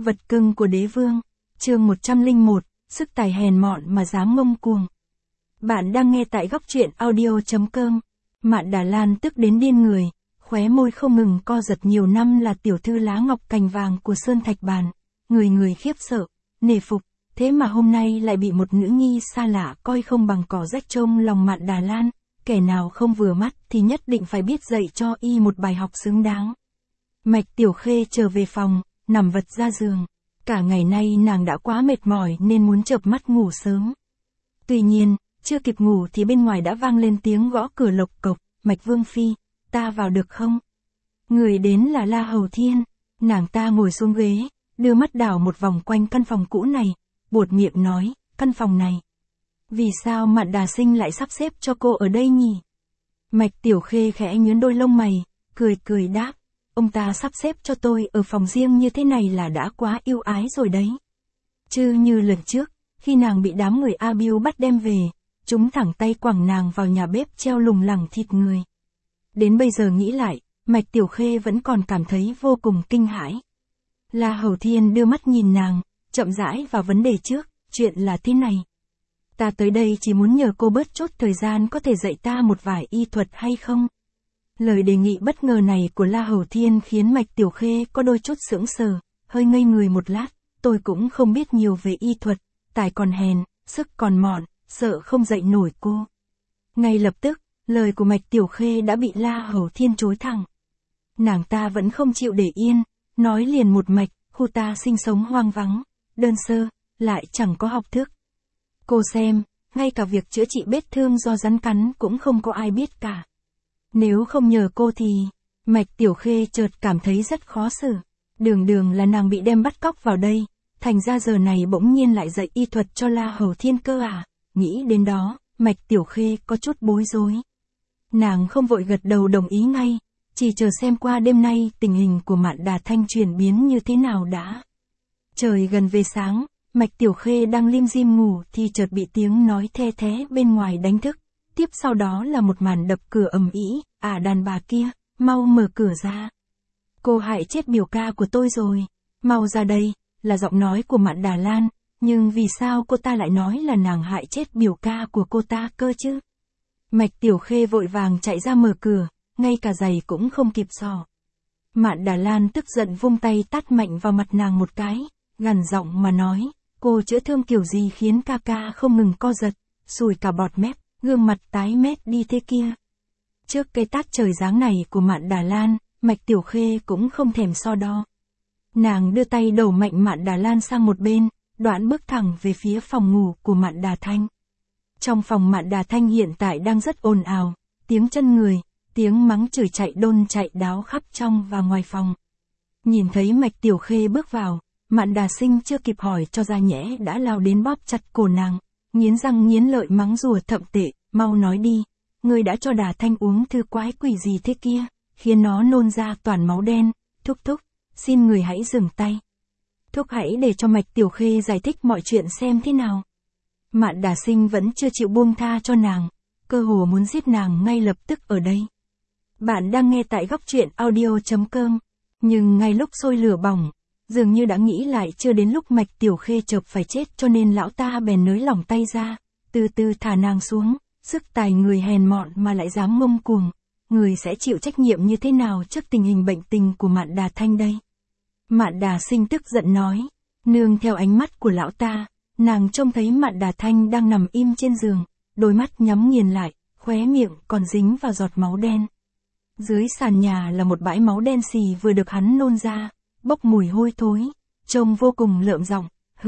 Vật cưng của đế vương, chương 101, sức tài hèn mọn mà dám ngông cuồng. Bạn đang nghe tại góc truyện audio.com. Mạn Đà Lan tức đến điên người, khóe môi không ngừng co giật. Nhiều năm là tiểu thư lá ngọc cành vàng của Sơn Thạch Bàn, người người khiếp sợ, nể phục, thế mà hôm nay lại bị một nữ nhi xa lạ coi không bằng cỏ rách. Trông lòng Mạn Đà Lan, kẻ nào không vừa mắt thì nhất định phải biết dạy cho y một bài học xứng đáng. Mạch Tiểu Khê trở về phòng, nằm vật ra giường. Cả ngày nay nàng đã quá mệt mỏi nên muốn chợp mắt ngủ sớm. Tuy nhiên, chưa kịp ngủ thì bên ngoài đã vang lên tiếng gõ cửa lộc cộc. Mạch Vương Phi, ta vào được không? Người đến là La Hầu Thiên. Nàng ta ngồi xuống ghế, đưa mắt đảo một vòng quanh căn phòng cũ này, buột miệng nói, căn phòng này. Vì sao Mạn Đà Sinh lại sắp xếp cho cô ở đây nhỉ? Mạch Tiểu Khê khẽ nhướng đôi lông mày, cười đáp. Ông ta sắp xếp cho tôi ở phòng riêng như thế này là đã quá ưu ái rồi đấy. Chứ như lần trước, khi nàng bị đám người A Biu bắt đem về, chúng thẳng tay quẳng nàng vào nhà bếp treo lủng lẳng thịt người. Đến bây giờ nghĩ lại, Mạch Tiểu Khê vẫn còn cảm thấy vô cùng kinh hãi. La Hầu Thiên đưa mắt nhìn nàng, chậm rãi vào vấn đề trước, chuyện là thế này. Ta tới đây chỉ muốn nhờ cô bớt chốt thời gian, có thể dạy ta một vài y thuật hay không? Lời đề nghị bất ngờ này của La Hầu Thiên khiến Mạch Tiểu Khê có đôi chút sững sờ, hơi ngây người một lát. Tôi cũng không biết nhiều về y thuật, tài còn hèn, sức còn mọn, sợ không dạy nổi cô. Ngay lập tức, lời của Mạch Tiểu Khê đã bị La Hầu Thiên chối thẳng. Nàng ta vẫn không chịu để yên, nói liền một mạch, khu ta sinh sống hoang vắng, đơn sơ, lại chẳng có học thức. Cô xem, ngay cả việc chữa trị vết thương do rắn cắn cũng không có ai biết cả. Nếu không nhờ cô thì, Mạch Tiểu Khê chợt cảm thấy rất khó xử. Đường là nàng bị đem bắt cóc vào đây, thành ra giờ này bỗng nhiên lại dạy y thuật cho La Hầu Thiên cơ à? Nghĩ đến đó, Mạch Tiểu Khê có chút bối rối. Nàng không vội gật đầu đồng ý ngay, chỉ chờ xem qua đêm nay tình hình của Mạn Đà Thanh chuyển biến như thế nào đã. Trời gần về sáng, Mạch Tiểu Khê đang lim dim ngủ thì chợt bị tiếng nói the thé bên ngoài đánh thức. Tiếp sau đó là một màn đập cửa ầm ĩ, đàn bà kia, mau mở cửa ra. Cô hại chết biểu ca của tôi rồi, mau ra đây, là giọng nói của Mạn Đà Lan, nhưng vì sao cô ta lại nói là nàng hại chết biểu ca của cô ta cơ chứ? Mạch Tiểu Khê vội vàng chạy ra mở cửa, ngay cả giày cũng không kịp xỏ. Mạn Đà Lan tức giận vung tay tát mạnh vào mặt nàng một cái, gằn giọng mà nói, cô chữa thương kiểu gì khiến ca ca không ngừng co giật, sùi cả bọt mép. Gương mặt tái mét đi thế kia. Trước cây tát trời giáng này của Mạn Đà Lan, Mạch Tiểu Khê cũng không thèm so đo. Nàng đưa tay đẩu mạnh Mạn Đà Lan sang một bên, đoạn bước thẳng về phía phòng ngủ của Mạn Đà Thanh. Trong phòng Mạn Đà Thanh hiện tại đang rất ồn ào, tiếng chân người, tiếng mắng chửi chạy đôn chạy đáo khắp trong và ngoài phòng. Nhìn thấy Mạch Tiểu Khê bước vào, Mạn Đà Sinh chưa kịp hỏi cho ra nhẽ đã lao đến bóp chặt cổ nàng. Nghiến răng nghiến lợi mắng rủa thậm tệ, mau nói đi, ngươi đã cho Đà Thanh uống thứ quái quỷ gì thế kia, khiến nó nôn ra toàn máu đen. Thúc, xin người hãy dừng tay. Thúc hãy để cho Mạch Tiểu Khê giải thích mọi chuyện xem thế nào. Mạn Đà Sinh vẫn chưa chịu buông tha cho nàng, cơ hồ muốn giết nàng ngay lập tức ở đây. Bạn đang nghe tại góc truyện audio.com, nhưng ngay lúc sôi lửa bỏng, dường như đã nghĩ lại chưa đến lúc Mạch Tiểu Khê chợp phải chết cho nên lão ta bèn nới lỏng tay ra, từ từ thả nàng xuống. Sức tài người hèn mọn mà lại dám ngông cuồng, người sẽ chịu trách nhiệm như thế nào trước tình hình bệnh tình của Mạn Đà Thanh đây? Mạn Đà Sinh tức giận nói, nương theo ánh mắt của lão ta, nàng trông thấy Mạn Đà Thanh đang nằm im trên giường, đôi mắt nhắm nghiền lại, khóe miệng còn dính vào giọt máu đen. Dưới sàn nhà là một bãi máu đen xì vừa được hắn nôn ra, bốc mùi hôi thối, trông vô cùng lợm giọng.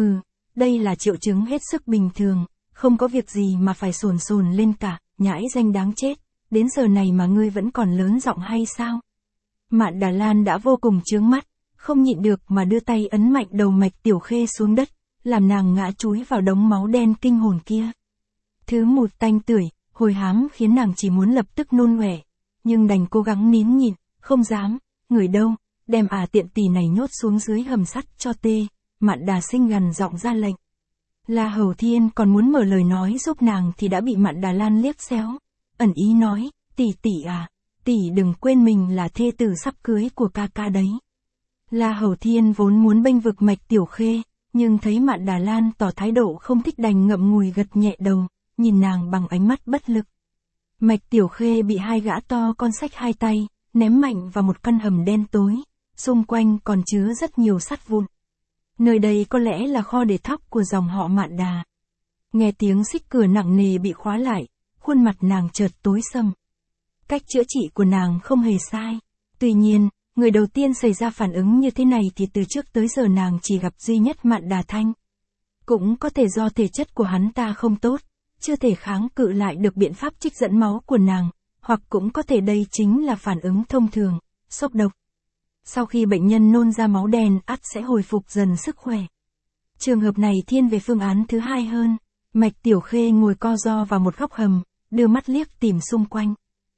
Đây là triệu chứng hết sức bình thường, không có việc gì mà phải sồn lên cả, nhãi danh đáng chết, đến giờ này mà ngươi vẫn còn lớn giọng hay sao? Mạn Đà Lan đã vô cùng chướng mắt, không nhịn được mà đưa tay ấn mạnh đầu Mạch Tiểu Khê xuống đất, làm nàng ngã chúi vào đống máu đen kinh hồn kia. Thứ mùi tanh tưởi, hồi hám khiến nàng chỉ muốn lập tức nôn ọe, nhưng đành cố gắng nín nhịn, không dám, người đâu, đem tiện tỷ này nhốt xuống dưới hầm sắt cho tê. Mạn Đà Sinh gằn giọng ra lệnh. La Hầu Thiên còn muốn mở lời nói giúp nàng thì đã bị Mạn Đà Lan liếc xéo, ẩn ý nói, tỷ đừng quên mình là thê tử sắp cưới của ca ca đấy. La Hầu Thiên vốn muốn bênh vực Mạch Tiểu Khê, nhưng thấy Mạn Đà Lan tỏ thái độ không thích đành ngậm ngùi gật nhẹ đầu, nhìn nàng bằng ánh mắt bất lực. Mạch Tiểu Khê bị hai gã to con xách hai tay, ném mạnh vào một căn hầm đen tối, xung quanh còn chứa rất nhiều sắt vụn. Nơi đây có lẽ là kho để thóc của dòng họ Mạn Đà. Nghe tiếng xích cửa nặng nề bị khóa lại, khuôn mặt nàng chợt tối sầm. Cách chữa trị của nàng không hề sai. Tuy nhiên, người đầu tiên xảy ra phản ứng như thế này thì từ trước tới giờ nàng chỉ gặp duy nhất Mạn Đà Thanh. Cũng có thể do thể chất của hắn ta không tốt, chưa thể kháng cự lại được biện pháp trích dẫn máu của nàng, hoặc cũng có thể đây chính là phản ứng thông thường, sốc độc. Sau khi bệnh nhân nôn ra máu đen ắt sẽ hồi phục dần sức khỏe. Trường hợp này thiên về phương án thứ hai hơn. Mạch Tiểu Khê ngồi co ro vào một góc hầm, đưa mắt liếc tìm xung quanh.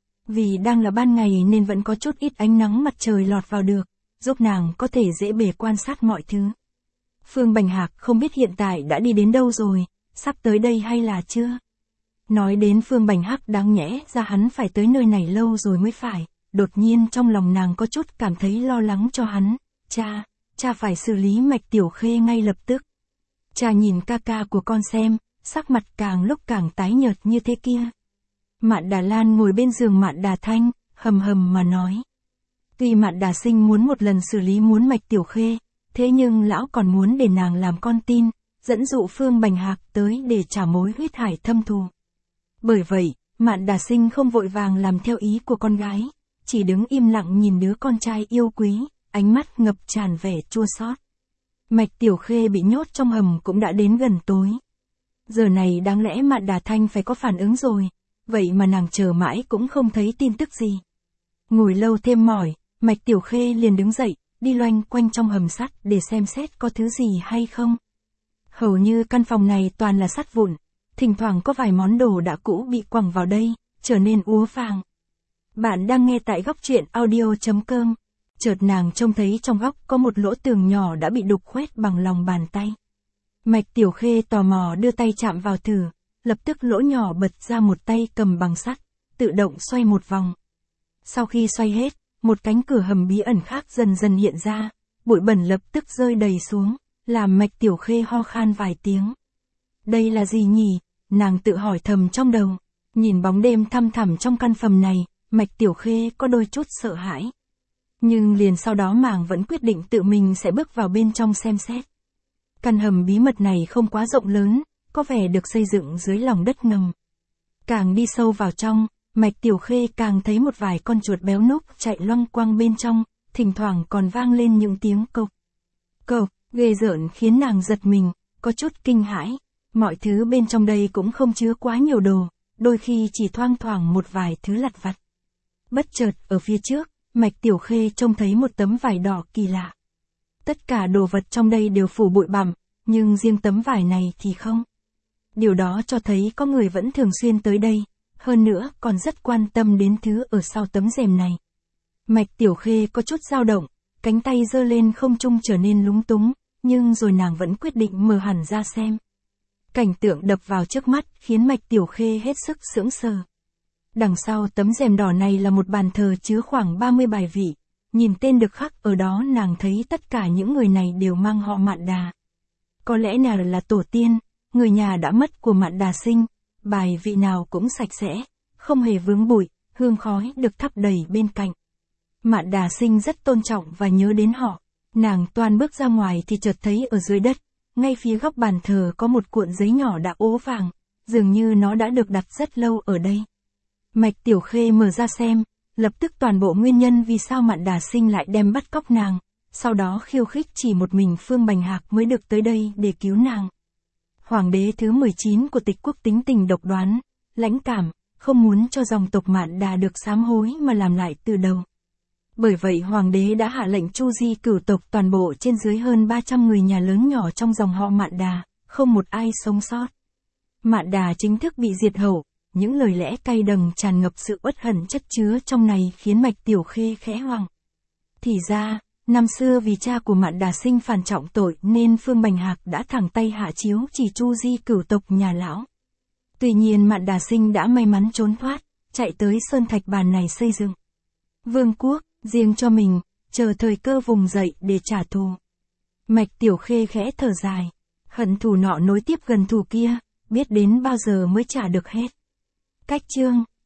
Vì đang là ban ngày nên vẫn có chút ít ánh nắng mặt trời lọt vào được, giúp nàng có thể dễ bề quan sát mọi thứ. Phương Bành Hạc không biết hiện tại đã đi đến đâu rồi, sắp tới đây hay là chưa? Nói đến Phương Bành Hạc đáng nhẽ ra hắn phải tới nơi này lâu rồi mới phải, đột nhiên trong lòng nàng có chút cảm thấy lo lắng cho hắn. Cha phải xử lý Mạch Tiểu Khê ngay lập tức. Cha nhìn ca ca của con xem, sắc mặt càng lúc càng tái nhợt như thế kia. Mạn Đà Lan ngồi bên giường Mạn Đà Thanh, hầm hầm mà nói. Tuy Mạn Đà Sinh muốn một lần xử lý muốn Mạch Tiểu Khê, thế nhưng lão còn muốn để nàng làm con tin, dẫn dụ Phương Bành Hạc tới để trả mối huyết hải thâm thù. Bởi vậy, Mạn Đà Sinh không vội vàng làm theo ý của con gái, chỉ đứng im lặng nhìn đứa con trai yêu quý, ánh mắt ngập tràn vẻ chua xót. Mạch Tiểu Khê bị nhốt trong hầm cũng đã đến gần tối. Giờ này đáng lẽ Mạn Đà Thanh phải có phản ứng rồi, vậy mà nàng chờ mãi cũng không thấy tin tức gì. Ngồi lâu thêm mỏi, Mạch Tiểu Khê liền đứng dậy, đi loanh quanh trong hầm sắt để xem xét có thứ gì hay không. Hầu như căn phòng này toàn là sắt vụn, thỉnh thoảng có vài món đồ đã cũ bị quẳng vào đây, trở nên úa vàng. Bạn đang nghe tại góc truyện audio.com. Chợt nàng trông thấy trong góc có một lỗ tường nhỏ đã bị đục khoét bằng lòng bàn tay. Mạch Tiểu Khê tò mò đưa tay chạm vào thử, lập tức lỗ nhỏ bật ra một tay cầm bằng sắt, tự động xoay một vòng. Sau khi xoay hết, một cánh cửa hầm bí ẩn khác dần dần hiện ra, bụi bẩn lập tức rơi đầy xuống, làm Mạch Tiểu Khê ho khan vài tiếng. Đây là gì nhỉ? Nàng tự hỏi thầm trong đầu. Nhìn bóng đêm thăm thẳm trong căn phòng này, Mạch Tiểu Khê có đôi chút sợ hãi. Nhưng liền sau đó nàng vẫn quyết định tự mình sẽ bước vào bên trong xem xét. Căn hầm bí mật này không quá rộng lớn, có vẻ được xây dựng dưới lòng đất ngầm. Càng đi sâu vào trong, Mạch Tiểu Khê càng thấy một vài con chuột béo núc chạy loanh quanh bên trong, thỉnh thoảng còn vang lên những tiếng cộc. Cộc, ghê rợn khiến nàng giật mình, có chút kinh hãi. Mọi thứ bên trong đây cũng không chứa quá nhiều đồ, đôi khi chỉ thoang thoảng một vài thứ lặt vặt. Bất chợt ở phía trước, Mạch Tiểu Khê trông thấy một tấm vải đỏ kỳ lạ. Tất cả đồ vật trong đây đều phủ bụi bặm, nhưng riêng tấm vải này thì không. Điều đó cho thấy có người vẫn thường xuyên tới đây, hơn nữa còn rất quan tâm đến thứ ở sau tấm rèm này. Mạch Tiểu Khê có chút dao động, cánh tay giơ lên không trung trở nên lúng túng, nhưng rồi nàng vẫn quyết định mở hẳn ra xem. Cảnh tượng đập vào trước mắt khiến Mạch Tiểu Khê hết sức sững sờ. Đằng sau tấm rèm đỏ này là một bàn thờ chứa khoảng 30 bài vị, nhìn tên được khắc ở đó nàng thấy tất cả những người này đều mang họ Mạn Đà. Có lẽ nào là tổ tiên, người nhà đã mất của Mạn Đà Sinh, bài vị nào cũng sạch sẽ, không hề vướng bụi, hương khói được thắp đầy bên cạnh. Mạn Đà Sinh rất tôn trọng và nhớ đến họ, nàng toan bước ra ngoài thì chợt thấy ở dưới đất, ngay phía góc bàn thờ có một cuộn giấy nhỏ đã ố vàng, dường như nó đã được đặt rất lâu ở đây. Mạch Tiểu Khê mở ra xem, lập tức toàn bộ nguyên nhân vì sao Mạn Đà Sinh lại đem bắt cóc nàng, sau đó khiêu khích chỉ một mình Phương Bành Hạc mới được tới đây để cứu nàng. Hoàng đế thứ 19 của Tịch quốc tính tình độc đoán, lãnh cảm, không muốn cho dòng tộc Mạn Đà được sám hối mà làm lại từ đầu. Bởi vậy hoàng đế đã hạ lệnh tru di cửu tộc toàn bộ trên dưới hơn 300 người nhà lớn nhỏ trong dòng họ Mạn Đà, không một ai sống sót. Mạn Đà chính thức bị diệt hậu, những lời lẽ cay đắng tràn ngập sự uất hận chất chứa trong này khiến Mạch Tiểu Khê khẽ hoảng. Thì ra, năm xưa vì cha của Mạn Đà Sinh phản trọng tội nên Phương Bành Hạc đã thẳng tay hạ chiếu chỉ tru di cửu tộc nhà lão. Tuy nhiên Mạn Đà Sinh đã may mắn trốn thoát, chạy tới Sơn Thạch Bàn này xây dựng vương quốc, riêng cho mình, chờ thời cơ vùng dậy để trả thù. Mạch Tiểu Khê khẽ thở dài. Hận thù nọ nối tiếp gần thù kia, biết đến bao giờ mới trả được hết. Cách chương